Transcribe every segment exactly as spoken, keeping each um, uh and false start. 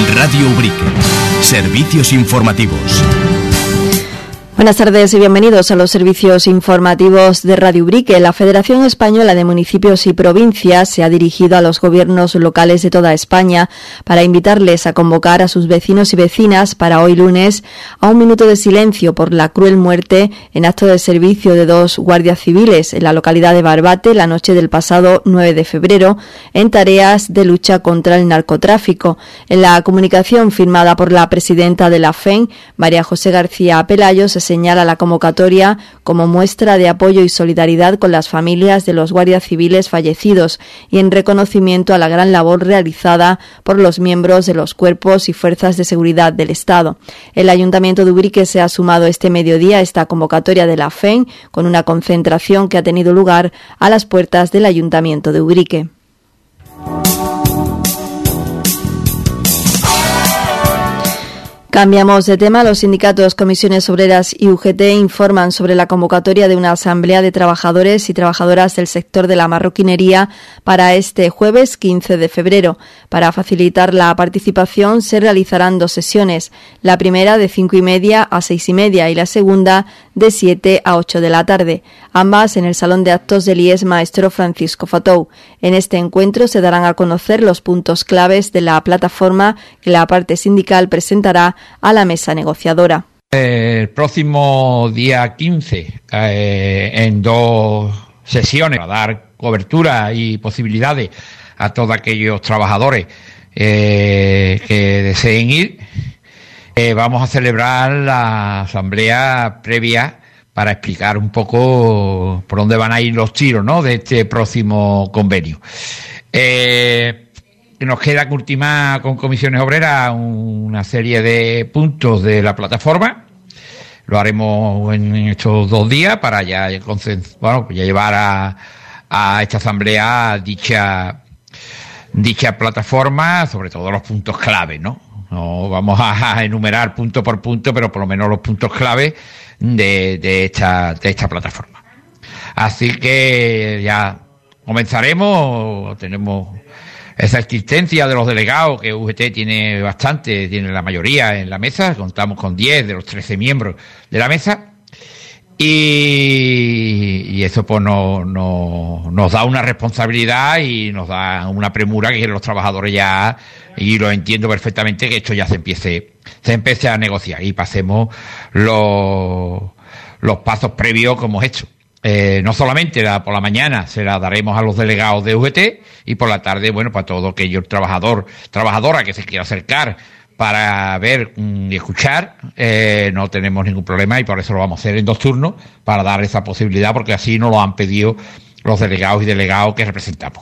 Radio Ubrique. Servicios informativos. Buenas tardes y bienvenidos a los servicios informativos de Radio Ubrique. La Federación Española de Municipios y Provincias se ha dirigido a los gobiernos locales de toda España para invitarles a convocar a sus vecinos y vecinas para hoy lunes a un minuto de silencio por la cruel muerte en acto de servicio de dos guardias civiles en la localidad de Barbate la noche del pasado nueve de febrero en tareas de lucha contra el narcotráfico. En la comunicación firmada por la presidenta de la F E N, María José García Pelayo, se señala la convocatoria como muestra de apoyo y solidaridad con las familias de los guardias civiles fallecidos y en reconocimiento a la gran labor realizada por los miembros de los cuerpos y fuerzas de seguridad del Estado. El Ayuntamiento de Ubrique se ha sumado este mediodía a esta convocatoria de la F E N con una concentración que ha tenido lugar a las puertas del Ayuntamiento de Ubrique. Cambiamos de tema. Los sindicatos, comisiones obreras y U G T informan sobre la convocatoria de una asamblea de trabajadores y trabajadoras del sector de la marroquinería para este jueves quince de febrero. Para facilitar la participación se realizarán dos sesiones, la primera de cinco y media a seis y media y la segunda de siete a ocho de la tarde, ambas en el Salón de Actos del I E S Maestro Francisco Fatou. En este encuentro se darán a conocer los puntos claves de la plataforma que la parte sindical presentará a la mesa negociadora. El próximo día quince, eh, en dos sesiones, para dar cobertura y posibilidades a todos aquellos trabajadores eh, que deseen ir, eh, vamos a celebrar la asamblea previa para explicar un poco por dónde van a ir los tiros, ¿no?, de este próximo convenio. Eh, Nos queda que ultimar con comisiones obreras una serie de puntos de la plataforma. Lo haremos en estos dos días para ya, bueno, ya llevar a, a esta asamblea dicha, dicha plataforma, sobre todo los puntos clave, ¿no? No vamos a enumerar punto por punto, pero por lo menos los puntos clave de, de esta, de esta plataforma. Así que ya comenzaremos. Tenemos esa existencia de los delegados, que U G T tiene bastante, tiene la mayoría en la mesa, contamos con diez de los trece miembros de la mesa, y, y eso pues no, no, nos da una responsabilidad y nos da una premura que los trabajadores ya, y lo entiendo perfectamente, que esto ya se empiece, se empiece a negociar y pasemos los, los pasos previos como hemos hecho. Eh, no solamente la, por la mañana se la daremos a los delegados de U G T y por la tarde, bueno, para todo aquello trabajador, trabajadora que se quiera acercar para ver y escuchar, eh, no tenemos ningún problema y por eso lo vamos a hacer en dos turnos para dar esa posibilidad, porque así nos lo han pedido los delegados y delegados que representamos.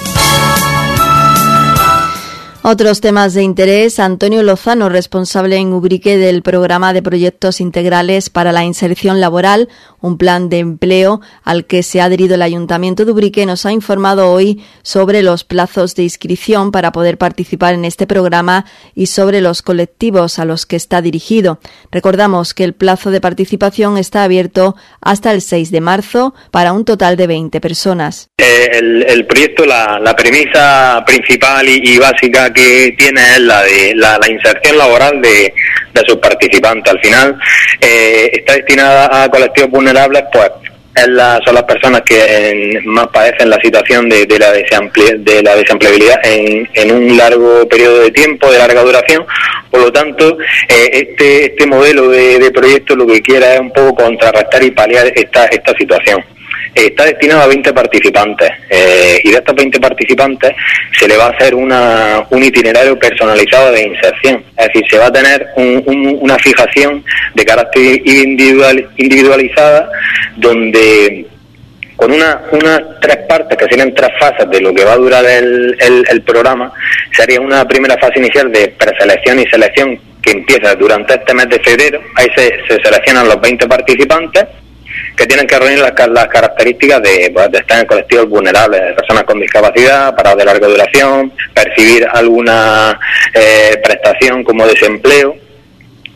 Otros temas de interés. Antonio Lozano, responsable en Ubrique del programa de proyectos integrales para la inserción laboral, un plan de empleo al que se ha adherido el Ayuntamiento de Ubrique, nos ha informado hoy sobre los plazos de inscripción para poder participar en este programa y sobre los colectivos a los que está dirigido. Recordamos que el plazo de participación está abierto hasta el seis de marzo para un total de veinte personas. Eh, el, el proyecto, la, la premisa principal y, y básica que tiene es la de la, la inserción laboral de, de sus participantes. Al final eh, está destinada a colectivos vulnerables, pues es la, son las personas que eh, más padecen la situación de, de, la, desemple, de la desempleabilidad en, en un largo periodo de tiempo, de larga duración. Por lo tanto, eh, este, este modelo de, de proyecto lo que quiere es un poco contrarrestar y paliar esta, esta situación. Está destinado a veinte participantes eh, y de estos veinte participantes se le va a hacer una, un itinerario personalizado de inserción. Es decir, se va a tener un, un, una fijación de carácter individual, individualizada, donde con una, unas tres partes, que serían tres fases de lo que va a durar el, el, el programa, sería una primera fase inicial de preselección y selección que empieza durante este mes de febrero. Ahí se, se seleccionan los veinte participantes que tienen que reunir las, las características de, pues, de estar en colectivos vulnerables, de personas con discapacidad, parados de larga duración, percibir alguna eh, prestación como desempleo,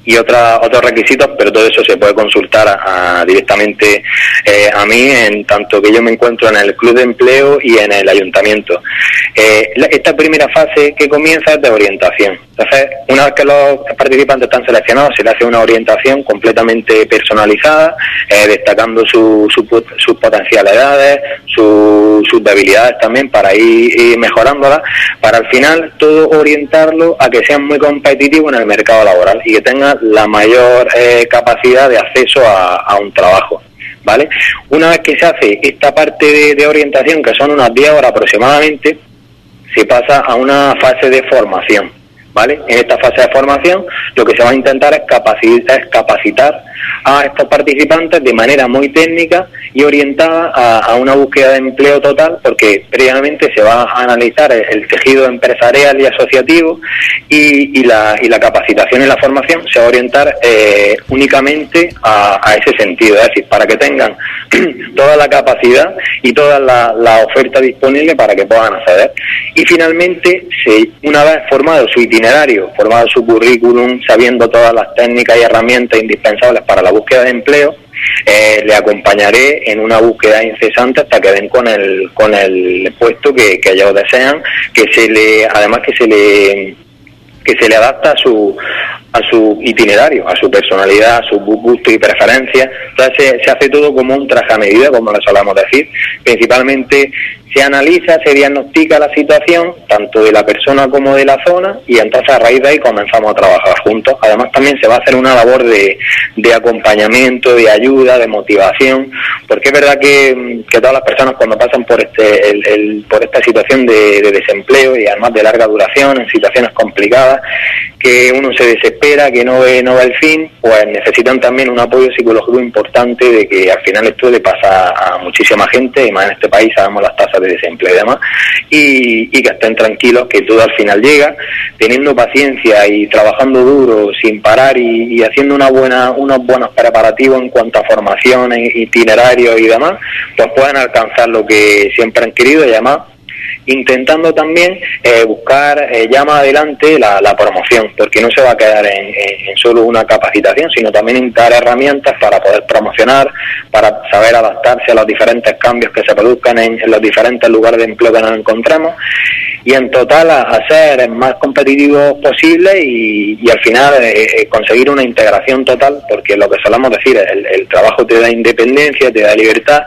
y otra, otros requisitos, pero todo eso se puede consultar a, a, directamente eh, a mí, en tanto que yo me encuentro en el Club de Empleo y en el Ayuntamiento. Eh, la, esta primera fase que comienza es de orientación. Entonces, una vez que los participantes están seleccionados, se les hace una orientación completamente personalizada, eh, destacando su, su, sus potencialidades, su, sus debilidades también, para ir, ir mejorándolas, para al final todo orientarlo a que sean muy competitivos en el mercado laboral y que tengan la mayor eh, capacidad de acceso a, a un trabajo, ¿vale? Una vez que se hace esta parte de, de orientación, que son unas diez horas aproximadamente, se pasa a una fase de formación, ¿vale? En esta fase de formación lo que se va a intentar es capacitar, es capacitar a estos participantes de manera muy técnica y orientada a, a una búsqueda de empleo total, porque previamente se va a analizar el, el tejido empresarial y asociativo, y, y, la, y la capacitación y la formación se va a orientar eh, únicamente a, a ese sentido, es decir, para que tengan toda la capacidad y toda la, la oferta disponible para que puedan acceder. Y finalmente, se, una vez formado su itinerario, formado su currículum, sabiendo todas las técnicas y herramientas indispensables para la búsqueda de empleo, eh, le acompañaré en una búsqueda incesante hasta que den con el con el puesto que, que ellos desean, que se le además que se le que se le adapta a su a su itinerario, a su personalidad, a sus gustos y preferencias. Entonces se, se hace todo como un traje a medida, como le solemos decir. Principalmente se analiza, se diagnostica la situación, tanto de la persona como de la zona, y entonces a raíz de ahí comenzamos a trabajar juntos. Además también se va a hacer una labor de, de acompañamiento, de ayuda, de motivación, porque es verdad que, que todas las personas cuando pasan por este el, el, por esta situación de, de desempleo, y además de larga duración, en situaciones complicadas, que uno se desespera, que no ve, no ve el fin, pues necesitan también un apoyo psicológico importante, de que al final esto le pasa a muchísima gente, y más en este país sabemos las tasas de desempleo y demás, y, y que estén tranquilos, que todo al final llega, teniendo paciencia y trabajando duro, sin parar, y, y haciendo una buena, unos buenos preparativos en cuanto a formación, itinerarios y demás, pues pueden alcanzar lo que siempre han querido, y además intentando también eh, buscar eh, ya más adelante la, la promoción, porque no se va a quedar en, en, en solo una capacitación, sino también intentar herramientas para poder promocionar, para saber adaptarse a los diferentes cambios que se produzcan en, en los diferentes lugares de empleo que nos encontremos, y en total a, a ser más competitivos posible, y, y al final eh, conseguir una integración total, porque lo que solemos decir, el, el trabajo te da independencia, te da libertad,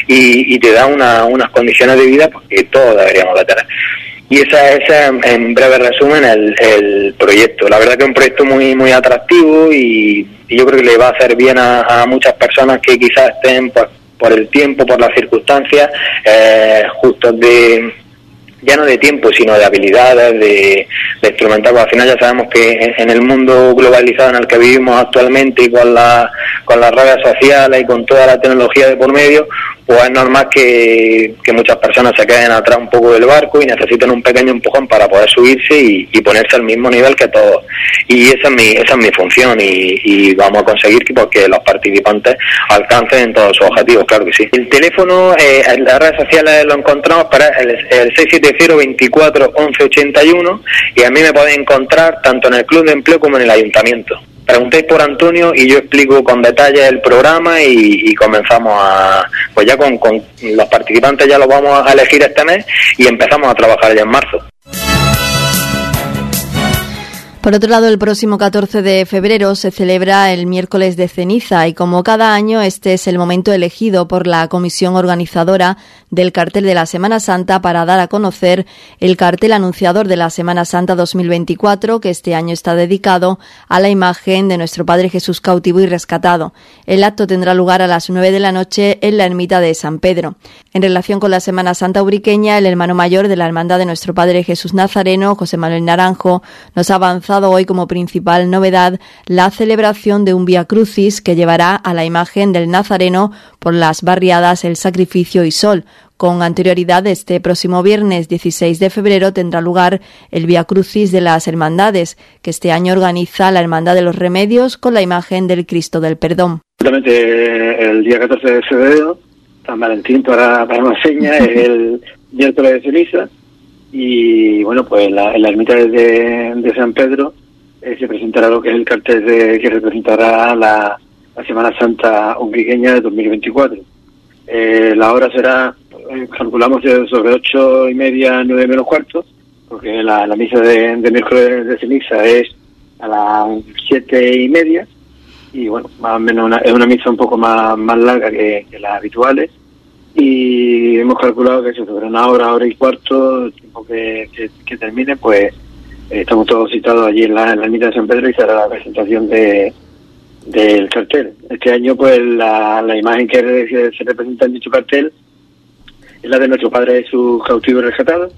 y, y te da una, unas condiciones de vida pues, que todos deberíamos de tener. Y ese es, en breve resumen, el, el proyecto. La verdad que es un proyecto muy muy atractivo, y, y yo creo que le va a hacer bien a, a muchas personas que quizás estén pues, por el tiempo, por las circunstancias, eh, justos de... ya no de tiempo, sino de habilidades, de, de instrumentar, porque al final ya sabemos que en, en el mundo globalizado en el que vivimos actualmente, y con, la, con las redes sociales y con toda la tecnología de por medio, pues es normal que, que muchas personas se queden atrás un poco del barco y necesiten un pequeño empujón para poder subirse y, y ponerse al mismo nivel que todos. Y esa es mi, esa es mi función, y, y vamos a conseguir que, porque los participantes alcancen todos sus objetivos, claro que sí. El teléfono eh, en las redes sociales lo encontramos para el, el seis siete cero, veinticuatro, once, ochenta y uno, y a mí me podéis encontrar tanto en el Club de Empleo como en el Ayuntamiento. Preguntéis por Antonio y yo explico con detalle el programa, y, y comenzamos a, pues ya con, con los participantes ya los vamos a elegir este mes, y empezamos a trabajar ya en marzo. Por otro lado, el próximo catorce de febrero se celebra el miércoles de ceniza, y como cada año este es el momento elegido por la comisión organizadora del cartel de la Semana Santa para dar a conocer el cartel anunciador de la Semana Santa dos mil veinticuatro, que este año está dedicado a la imagen de nuestro Padre Jesús cautivo y rescatado. El acto tendrá lugar a las nueve de la noche en la ermita de San Pedro. En relación con la Semana Santa ubriqueña, el hermano mayor de la Hermandad de nuestro Padre Jesús Nazareno, José Manuel Naranjo, nos ha avanzado hoy como principal novedad la celebración de un Vía Crucis que llevará a la imagen del Nazareno por las barriadas El Sacrificio y Sol. Con anterioridad, este próximo viernes dieciséis de febrero tendrá lugar el Vía Crucis de las Hermandades, que este año organiza la Hermandad de los Remedios con la imagen del Cristo del Perdón. Justamente el día catorce de febrero, San Valentín para, para una seña, es el miércoles de ceniza, y bueno, pues la, en la ermita de, de San Pedro eh, se presentará lo que es el cartel de, que representará la, la Semana Santa umbriqueña de dos mil veinticuatro. Eh, la hora será, eh, calculamos sobre ocho y media, nueve menos cuarto, porque la, la misa de, de miércoles de ceniza es a las siete y media, y bueno, más o menos una, es una misa un poco más, más larga que, que las habituales, y hemos calculado que eso sobre una hora, hora y cuarto, el tiempo que, que, que termine, pues eh, estamos todos citados allí en la, en la ermita de San Pedro y será la presentación de del cartel. Este año pues la, la imagen que se, se representa en dicho cartel es la de nuestro Padre Jesús cautivo y rescatado.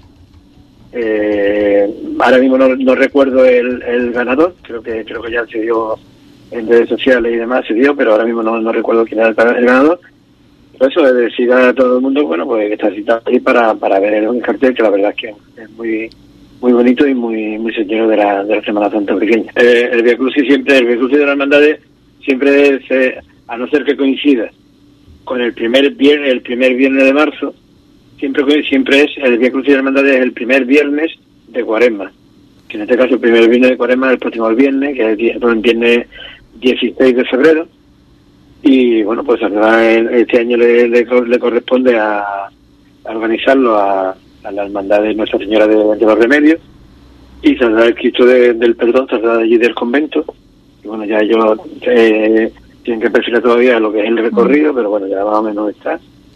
Eh, ahora mismo no, no recuerdo el, el ganador, creo que creo que ya se dio en redes sociales y demás, se dio, pero ahora mismo no, no recuerdo quién era el, el ganador. Por eso es decir a todo el mundo, bueno, pues que está citado ahí para, para ver el cartel, que la verdad es que es muy muy bonito y muy muy señero de la, de la Semana Santa pequeña. Eh, el Vía Crucis siempre, el Vía Crucis de las Hermandades siempre se, a no ser que coincida con el primer viernes, el primer viernes de marzo, siempre siempre es el Vía Crucis de las Hermandades es el primer viernes de Cuaresma, que en este caso el primer viernes de Cuaresma es el próximo viernes, que es el viernes dieciséis de febrero, y bueno, pues este año le, le, le corresponde a, a organizarlo a, a la Hermandad de Nuestra Señora de, de los Remedios, y saldrá el Cristo de, del Perdón, saldrá de allí del convento, y bueno, ya ellos eh, tienen que perfilar todavía lo que es el recorrido, pero bueno, ya más o menos está,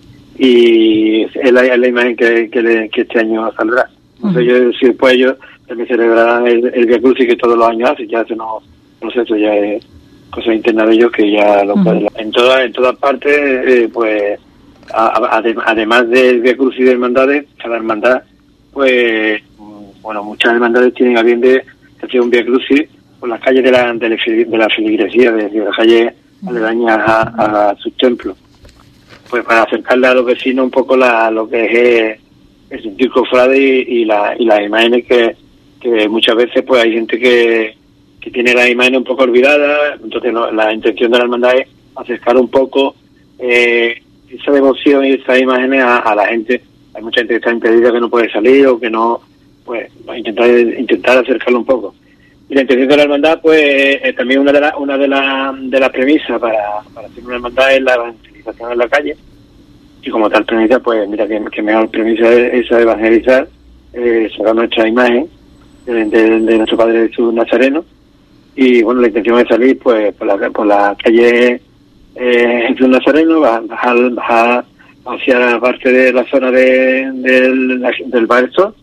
y es la, es la imagen que, que, le, que este año saldrá. No sé yo si después ellos también celebrarán el, el Vía Crucis que todos los años hacen, ya eso no, no sé, eso ya es cosa interna de ellos que ya lo pueden. Uh-huh. En todas en todas partes, eh, pues, a, a, además del Vía Crucis de hermandades, cada hermandad, pues, bueno, muchas hermandades tienen a bien de hacer un Vía Crucis por las calles de la de la, de la feligresía, de, de las calles aledañas a, a sus templos, pues para acercarle a los vecinos un poco la, lo que es eh, el sentir cofrade y, y, la, y las imágenes que, que muchas veces pues hay gente que, que tiene las imágenes un poco olvidadas, entonces no, la intención de la hermandad es acercar un poco eh, esa devoción y esas imágenes a, a la gente. Hay mucha gente que está impedida, que no puede salir o que no, pues intentar intentar acercarlo un poco. Y la intención de la hermandad, pues eh, también una de las una de las de las premisas para, para hacer una hermandad es la evangelización en la calle. Y como tal premisa, pues mira que, que mejor premisa es esa de evangelizar, eh, será nuestra imagen de, de, de nuestro Padre Jesús Nazareno. Y bueno, la intención es salir pues por la, por la calle eh, Jesús Nazareno, bajar, bajar hacia la parte de la zona de, de, del Baezo,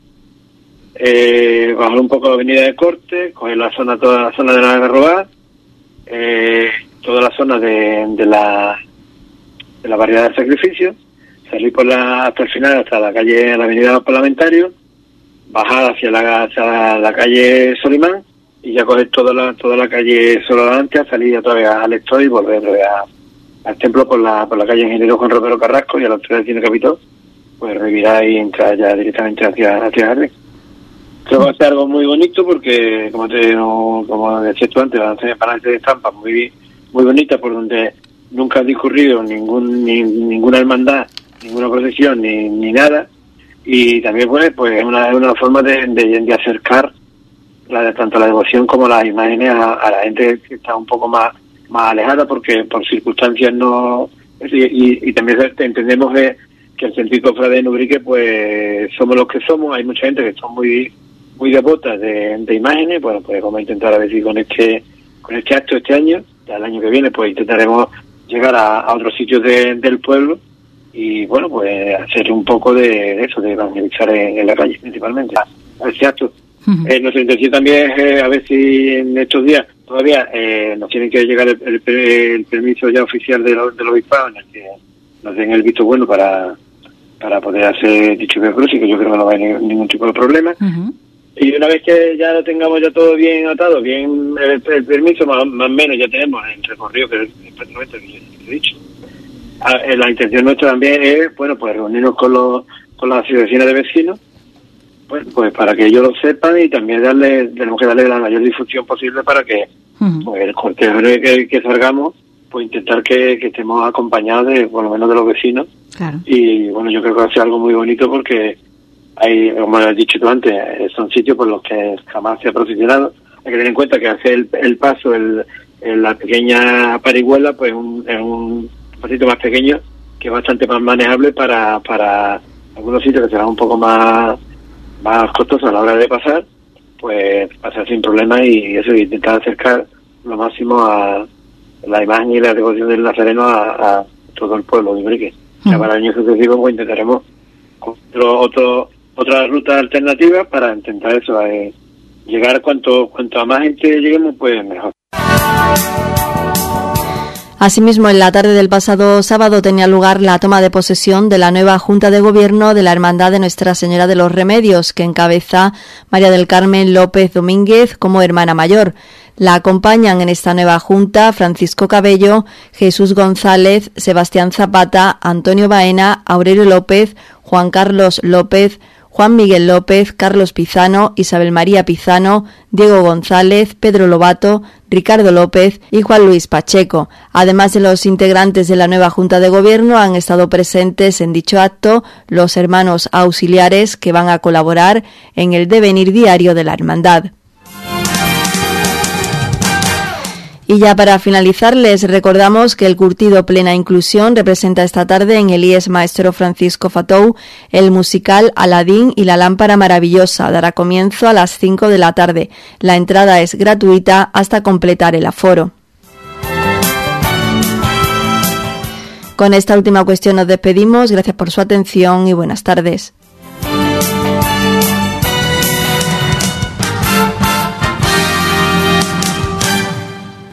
eh, bajar un poco la avenida de Corte, coger la zona, toda la zona de la Garroba, eh, toda la zona de, de la de la variedad de sacrificios, salir por la, hasta el final, hasta la calle, la avenida de los Parlamentarios, bajar hacia la, hacia la calle Solimán, y ya coger toda la, toda la calle Sololante, salir otra vez al Estoy y volver otra vez a, al templo por la, por la calle Ingeniero Juan Romero Carrasco y a la altura del Cine Capitol, pues revirar y entrar ya directamente hacia, hacia Jardín. Creo que va a ser algo muy bonito porque, como te no, como decías tú antes, van a ser para de estampas muy, muy bonitas por donde nunca ha discurrido ningún, ni, ninguna hermandad, ninguna procesión, ni, ni nada, y también pues, pues es una, es una forma de, de, de acercar la, tanto la devoción como las imágenes a, a la gente que está un poco más, más alejada porque por circunstancias no, y, y, y también entendemos que, que el sentir cofrade de Ubrique pues somos los que somos, hay mucha gente que son muy, muy devotas de, de imágenes, bueno pues vamos a intentar a ver si con este, con este acto este año, ya el año que viene pues intentaremos llegar a, a otros sitios de, del pueblo y bueno pues hacer un poco de, de eso, de evangelizar en, en la calle principalmente. Exacto. Uh-huh. Eh, nuestra intención también es eh, a ver si en estos días todavía eh, nos tienen que llegar el, el, el permiso ya oficial de los, del obispado en el que nos den el visto bueno para para poder hacer dicho Vía Crucis, que yo creo que no va a haber ningún tipo de problema. Uh-huh. Y una vez que ya lo tengamos ya todo bien atado, bien el, el permiso, más o menos ya tenemos el recorrido que prácticamente que he dicho. Ah, eh, la intención nuestra también es, bueno, pues reunirnos con los con las asociaciones de vecinos, bueno, pues para que ellos lo sepan y también darle, tenemos que darle la mayor difusión posible para que uh-huh. pues el cortejo que, que salgamos, pues intentar que, que estemos acompañados de, por lo menos de los vecinos. Claro. Y bueno, yo creo que va a ser algo muy bonito porque hay, como has dicho tú antes, son sitios por los que jamás se ha procesionado. hay que tener en cuenta que hacer el, el paso, el, el, la pequeña parihuela, pues un, es un pasito más pequeño, que es bastante más manejable para, para algunos sitios que serán un poco más, más costosos a la hora de pasar, pues pasar sin problemas y eso, intentar acercar lo máximo a la imagen y la devoción del Nazareno a, a todo el pueblo de Ubrique. Uh-huh. Ya para el año sucesivo pues intentaremos otro, otro, otra ruta alternativa para intentar eso, eh, llegar cuanto, cuanto a más gente lleguemos, pues mejor. Asimismo, en la tarde del pasado sábado tenía lugar la toma de posesión de la nueva Junta de Gobierno de la Hermandad de Nuestra Señora de los Remedios, que encabeza María del Carmen López Domínguez como hermana mayor. La acompañan en esta nueva Junta Francisco Cabello, Jesús González, Sebastián Zapata, Antonio Baena, Aurelio López, Juan Carlos López, Juan Miguel López, Carlos Pizano, Isabel María Pizano, Diego González, Pedro Lobato, Ricardo López y Juan Luis Pacheco. Además de los integrantes de la nueva Junta de Gobierno, han estado presentes en dicho acto los hermanos auxiliares que van a colaborar en el devenir diario de la hermandad. Y ya para finalizar, les recordamos que el curtido Plena Inclusión representa esta tarde en el I E S Maestro Francisco Fatou el musical Aladín y la lámpara maravillosa. Dará comienzo a las cinco de la tarde. La entrada es gratuita hasta completar el aforo. Con esta última cuestión nos despedimos. Gracias por su atención y buenas tardes.